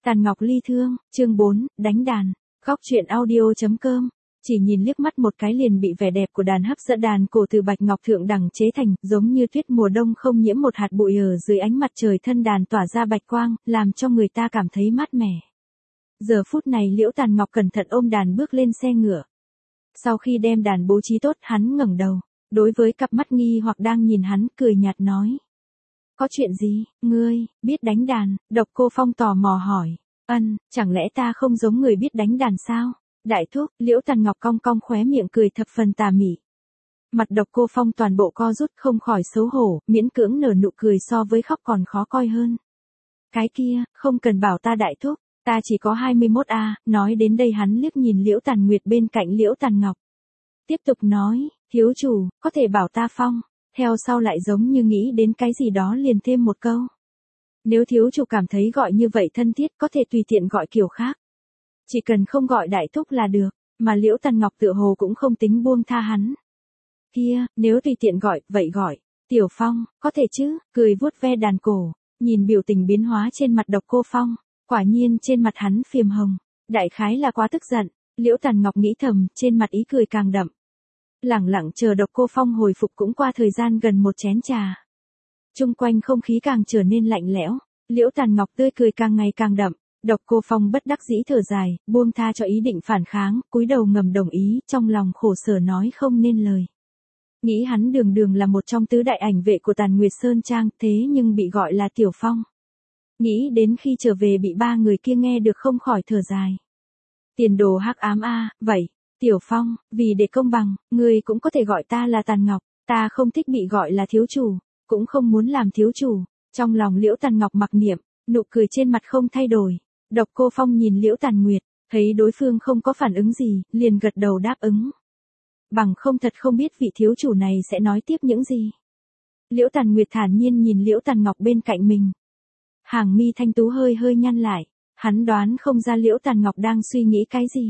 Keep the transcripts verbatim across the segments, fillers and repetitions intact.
Tàn Ngọc ly thương, chương bốn, đánh đàn. Góc truyện audio chấm com. Chỉ nhìn liếc mắt một cái liền bị vẻ đẹp của đàn hấp dẫn. Đàn cổ từ bạch ngọc thượng đẳng chế thành, giống như tuyết mùa đông không nhiễm một hạt bụi, ở dưới ánh mặt trời thân đàn tỏa ra bạch quang, làm cho người ta cảm thấy mát mẻ. Giờ phút này Liễu Tàn Ngọc cẩn thận ôm đàn bước lên xe ngựa. Sau khi đem đàn bố trí tốt, hắn ngẩng đầu, đối với cặp mắt nghi hoặc đang nhìn hắn, cười nhạt nói: "Có chuyện gì, ngươi biết đánh đàn?" Độc Cô Phong tò mò hỏi. "Ân, chẳng lẽ ta không giống người biết đánh đàn sao?" "Đại thúc." Liễu Tàn Ngọc cong cong khóe miệng cười thập phần tà mị. Mặt Độc Cô Phong toàn bộ co rút, không khỏi xấu hổ, miễn cưỡng nở nụ cười so với khóc còn khó coi hơn. "Cái kia, không cần bảo ta đại thúc, ta chỉ có hai mươi mốt a." Nói đến đây hắn liếc nhìn Liễu Tàn Nguyệt bên cạnh Liễu Tàn Ngọc. Tiếp tục nói: "Thiếu chủ, có thể bảo ta Phong." Theo sau lại giống như nghĩ đến cái gì đó liền thêm một câu: "Nếu thiếu chủ cảm thấy gọi như vậy thân thiết, có thể tùy tiện gọi kiểu khác. Chỉ cần không gọi đại thúc là được." Mà Liễu Tàn Ngọc tựa hồ cũng không tính buông tha hắn. "Kia, nếu tùy tiện gọi, vậy gọi Tiểu Phong, có thể chứ?" Cười vuốt ve đàn cổ, nhìn biểu tình biến hóa trên mặt Độc Cô Phong, quả nhiên trên mặt hắn phiềm hồng, đại khái là quá tức giận. Liễu Tàn Ngọc nghĩ thầm, trên mặt ý cười càng đậm. Lẳng lặng chờ Độc Cô Phong hồi phục cũng qua thời gian gần một chén trà. Chung quanh không khí càng trở nên lạnh lẽo, Liễu Tàn Ngọc tươi cười càng ngày càng đậm. Độc Cô Phong bất đắc dĩ thở dài, buông tha cho ý định phản kháng, cúi đầu ngầm đồng ý, trong lòng khổ sở nói không nên lời. Nghĩ hắn đường đường là một trong tứ đại ảnh vệ của Tàn Nguyệt Sơn Trang, thế nhưng bị gọi là Tiểu Phong. Nghĩ đến khi trở về bị ba người kia nghe được không khỏi thở dài. Tiền đồ hắc ám a, vậy, Tiểu Phong, vì để công bằng, ngươi cũng có thể gọi ta là Tàn Ngọc, ta không thích bị gọi là thiếu chủ, cũng không muốn làm thiếu chủ." Trong lòng Liễu Tàn Ngọc mặc niệm, nụ cười trên mặt không thay đổi. Độc Cô Phong nhìn Liễu Tàn Nguyệt, thấy đối phương không có phản ứng gì, liền gật đầu đáp ứng. Bằng không thật không biết vị thiếu chủ này sẽ nói tiếp những gì. Liễu Tàn Nguyệt thản nhiên nhìn Liễu Tàn Ngọc bên cạnh mình. Hàng mi thanh tú hơi hơi nhăn lại, hắn đoán không ra Liễu Tàn Ngọc đang suy nghĩ cái gì.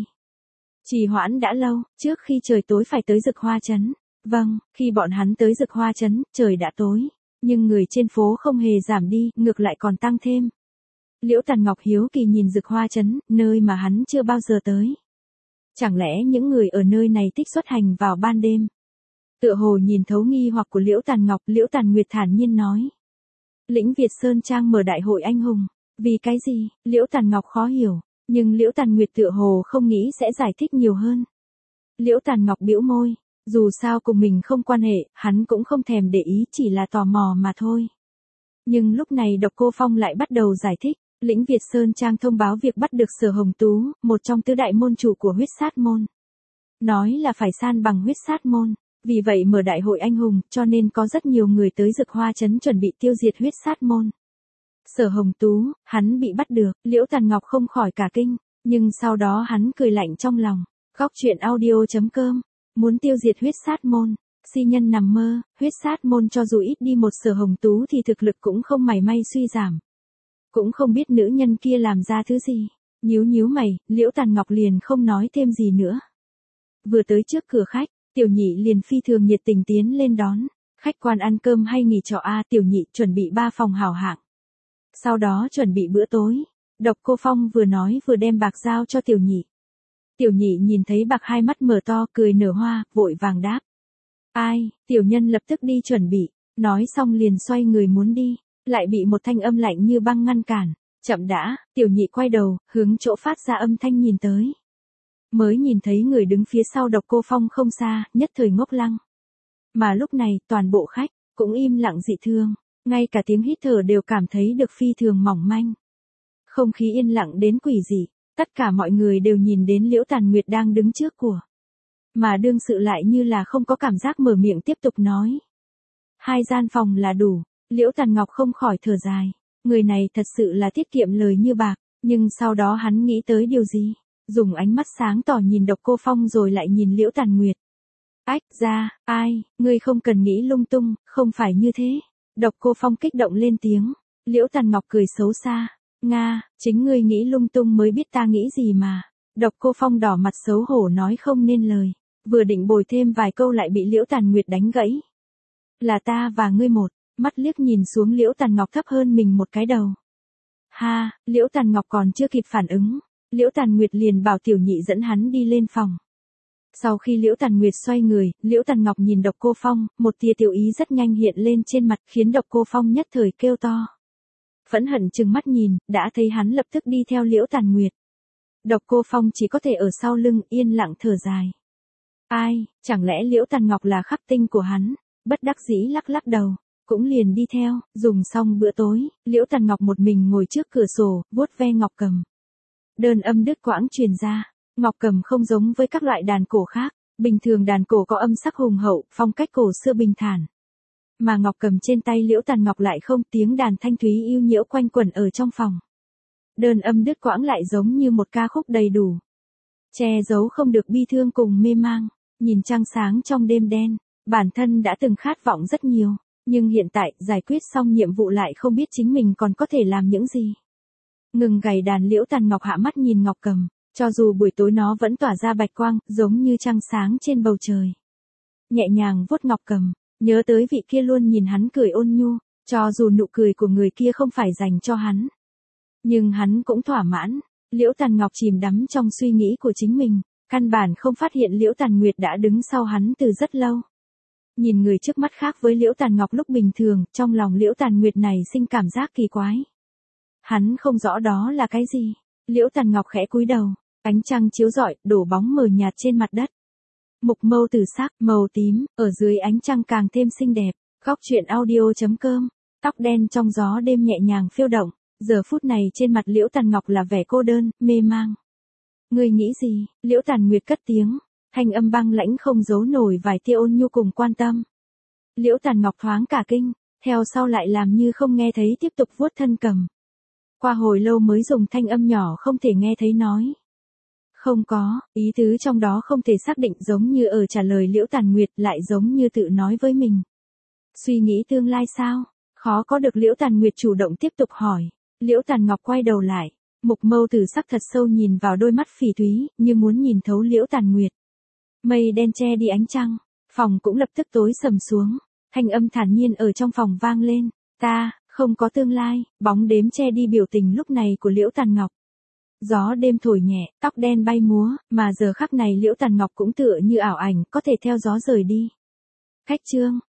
Trì hoãn đã lâu, trước khi trời tối phải tới Dực Hoa Trấn. Vâng, khi bọn hắn tới Dực Hoa Trấn, trời đã tối, nhưng người trên phố không hề giảm đi, ngược lại còn tăng thêm. Liễu Tàn Ngọc hiếu kỳ nhìn Dực Hoa Trấn, nơi mà hắn chưa bao giờ tới. Chẳng lẽ những người ở nơi này thích xuất hành vào ban đêm? Tựa hồ nhìn thấu nghi hoặc của Liễu Tàn Ngọc, Liễu Tàn Nguyệt thản nhiên nói: "Lĩnh Việt Sơn Trang mở đại hội anh hùng." "Vì cái gì?" Liễu Tàn Ngọc khó hiểu, nhưng Liễu Tàn Nguyệt tựa hồ không nghĩ sẽ giải thích nhiều hơn. Liễu Tàn Ngọc bĩu môi, dù sao cùng mình không quan hệ, hắn cũng không thèm để ý, chỉ là tò mò mà thôi. Nhưng lúc này Độc Cô Phong lại bắt đầu giải thích. Lĩnh Việt Sơn Trang thông báo việc bắt được Sở Hồng Tú, một trong tứ đại môn chủ của huyết sát môn. Nói là phải san bằng huyết sát môn, vì vậy mở đại hội anh hùng, cho nên có rất nhiều người tới Dực Hoa Trấn chuẩn bị tiêu diệt huyết sát môn. Sở Hồng Tú, hắn bị bắt được. Liễu Tàn Ngọc không khỏi cả kinh, nhưng sau đó hắn cười lạnh trong lòng. Góc truyện audio chấm com. Muốn tiêu diệt huyết sát môn, si nhân nằm mơ. Huyết sát môn cho dù ít đi một Sở Hồng Tú thì thực lực cũng không mảy may suy giảm. Cũng không biết nữ nhân kia làm ra thứ gì. Nhíu nhíu mày, Liễu Tàn Ngọc liền không nói thêm gì nữa. Vừa tới trước cửa khách, Tiểu Nhị liền phi thường nhiệt tình tiến lên đón. "Khách quan ăn cơm hay nghỉ trọ a?" Tiểu Nhị chuẩn bị ba phòng hảo hạng, sau đó chuẩn bị bữa tối. Độc Cô Phong vừa nói vừa đem bạc giao cho Tiểu Nhị. Tiểu Nhị nhìn thấy bạc hai mắt mở to, cười nở hoa, vội vàng đáp: "Ai?" Tiểu nhân lập tức đi chuẩn bị. Nói xong liền xoay người muốn đi, lại bị một thanh âm lạnh như băng ngăn cản. "Chậm đã." Tiểu Nhị quay đầu, hướng chỗ phát ra âm thanh nhìn tới. Mới nhìn thấy người đứng phía sau Độc Cô Phong không xa, nhất thời ngốc lăng. Mà lúc này, toàn bộ khách cũng im lặng dị thường, ngay cả tiếng hít thở đều cảm thấy được phi thường mỏng manh. Không khí yên lặng đến quỷ dị, tất cả mọi người đều nhìn đến Liễu Tàn Nguyệt đang đứng trước của. Mà đương sự lại như là không có cảm giác, mở miệng tiếp tục nói: "Hai gian phòng là đủ." Liễu Tàn Ngọc không khỏi thở dài, người này thật sự là tiết kiệm lời như bạc, nhưng sau đó hắn nghĩ tới điều gì, dùng ánh mắt sáng tỏ nhìn Độc Cô Phong rồi lại nhìn Liễu Tàn Nguyệt. "Ách ra, ai, ngươi không cần nghĩ lung tung, không phải như thế." Độc Cô Phong kích động lên tiếng. Liễu Tàn Ngọc cười xấu xa: "Nga, chính ngươi nghĩ lung tung mới biết ta nghĩ gì mà." Độc Cô Phong đỏ mặt xấu hổ nói không nên lời, vừa định bồi thêm vài câu lại bị Liễu Tàn Nguyệt đánh gãy. "Là ta và ngươi một." Mắt liếc nhìn xuống Liễu Tàn Ngọc thấp hơn mình một cái đầu. Ha, Liễu Tàn Ngọc còn chưa kịp phản ứng, Liễu Tàn Nguyệt liền bảo Tiểu Nhị dẫn hắn đi lên phòng. Sau khi Liễu Tàn Nguyệt xoay người, Liễu Tàn Ngọc nhìn Độc Cô Phong, một tia tiểu ý rất nhanh hiện lên trên mặt, khiến Độc Cô Phong nhất thời kêu to. Phẫn hận trừng mắt nhìn, đã thấy hắn lập tức đi theo Liễu Tàn Nguyệt. Độc Cô Phong chỉ có thể ở sau lưng yên lặng thở dài. Ai, chẳng lẽ Liễu Tàn Ngọc là khắc tinh của hắn? Bất đắc dĩ lắc lắc đầu, cũng liền đi theo. Dùng xong bữa tối, Liễu Tàn Ngọc một mình ngồi trước cửa sổ, vuốt ve ngọc cầm. Đơn âm đứt quãng truyền ra. Ngọc cầm không giống với các loại đàn cổ khác, bình thường đàn cổ có âm sắc hùng hậu, phong cách cổ xưa bình thản. Mà ngọc cầm trên tay Liễu Tàn Ngọc lại không, tiếng đàn thanh thúy yêu nhiễu quanh quẩn ở trong phòng. Đơn âm đứt quãng lại giống như một ca khúc đầy đủ. Che giấu không được bi thương cùng mê mang, nhìn trăng sáng trong đêm đen, bản thân đã từng khát vọng rất nhiều, nhưng hiện tại giải quyết xong nhiệm vụ lại không biết chính mình còn có thể làm những gì. Ngừng gảy đàn Liễu Tàn Ngọc hạ mắt nhìn ngọc cầm. Cho dù buổi tối nó vẫn tỏa ra bạch quang, giống như trăng sáng trên bầu trời. Nhẹ nhàng vuốt ngọc cầm, nhớ tới vị kia luôn nhìn hắn cười ôn nhu, cho dù nụ cười của người kia không phải dành cho hắn. Nhưng hắn cũng thỏa mãn, Liễu Tàn Ngọc chìm đắm trong suy nghĩ của chính mình, căn bản không phát hiện Liễu Tàn Nguyệt đã đứng sau hắn từ rất lâu. Nhìn người trước mắt khác với Liễu Tàn Ngọc lúc bình thường, trong lòng Liễu Tàn Nguyệt này sinh cảm giác kỳ quái. Hắn không rõ đó là cái gì. Liễu Tàn Ngọc khẽ cúi đầu. Ánh trăng chiếu rọi, đổ bóng mờ nhạt trên mặt đất. Mục mâu tử sắc, màu tím, ở dưới ánh trăng càng thêm xinh đẹp. Góc truyện audio chấm com. Tóc đen trong gió đêm nhẹ nhàng phiêu động. Giờ phút này trên mặt Liễu Tàn Ngọc là vẻ cô đơn, mê mang. Ngươi nghĩ gì? Liễu Tàn Nguyệt cất tiếng. Thanh âm băng lãnh không giấu nổi vài tia ôn nhu cùng quan tâm. Liễu Tàn Ngọc thoáng cả kinh, theo sau lại làm như không nghe thấy tiếp tục vuốt thân cầm. Qua hồi lâu mới dùng thanh âm nhỏ không thể nghe thấy nói. Không có, ý tứ trong đó không thể xác định, giống như ở trả lời Liễu Tàn Nguyệt, lại giống như tự nói với mình. Suy nghĩ tương lai sao? Khó có được Liễu Tàn Nguyệt chủ động tiếp tục hỏi. Liễu Tàn Ngọc quay đầu lại, mục mâu tử sắc thật sâu nhìn vào đôi mắt phỉ thúy, như muốn nhìn thấu Liễu Tàn Nguyệt. Mây đen che đi ánh trăng, phòng cũng lập tức tối sầm xuống, thanh âm thản nhiên ở trong phòng vang lên, ta, không có tương lai, bóng đêm che đi biểu tình lúc này của Liễu Tàn Ngọc. Gió đêm thổi nhẹ, tóc đen bay múa, mà giờ khắc này Liễu Tàn Ngọc cũng tựa như ảo ảnh, có thể theo gió rời đi. Khách chương